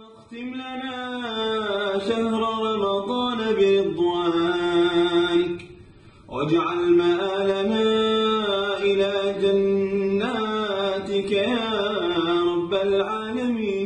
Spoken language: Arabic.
اختم لنا شهر رمضان برضوانك، واجعل مآلنا إلى جناتك يا رب العالمين.